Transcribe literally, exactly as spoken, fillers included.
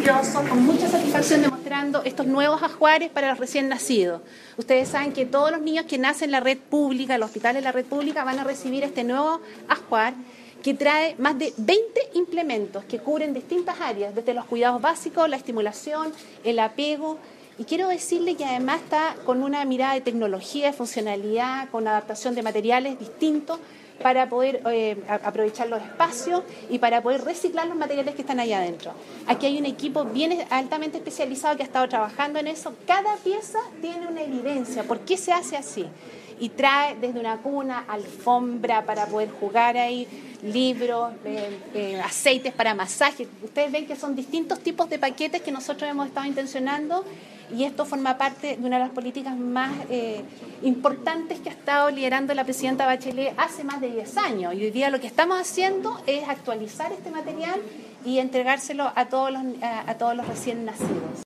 orgullosos, con mucha satisfacción, demostrando estos nuevos ajuares para los recién nacidos. Ustedes saben que todos los niños que nacen en la red pública, en los hospitales de la red pública, van a recibir este nuevo ajuar que trae más de veinte implementos que cubren distintas áreas, desde los cuidados básicos, la estimulación, el apego. Y quiero decirle que además está con una mirada de tecnología, de funcionalidad, con adaptación de materiales distintos para poder eh, aprovechar los espacios y para poder reciclar los materiales que están ahí adentro. Aquí hay un equipo bien altamente especializado que ha estado trabajando en eso. Cada pieza tiene una evidencia. ¿Por qué se hace así? Y trae desde una cuna, alfombra para poder jugar ahí, libros, eh, eh, aceites para masaje. Ustedes ven que son distintos tipos de paquetes que nosotros hemos estado intencionando, y esto forma parte de una de las políticas más eh, importantes que ha estado liderando la presidenta Bachelet hace más de diez años. Y hoy día lo que estamos haciendo es actualizar este material y entregárselo a todos los, a, a todos los recién nacidos.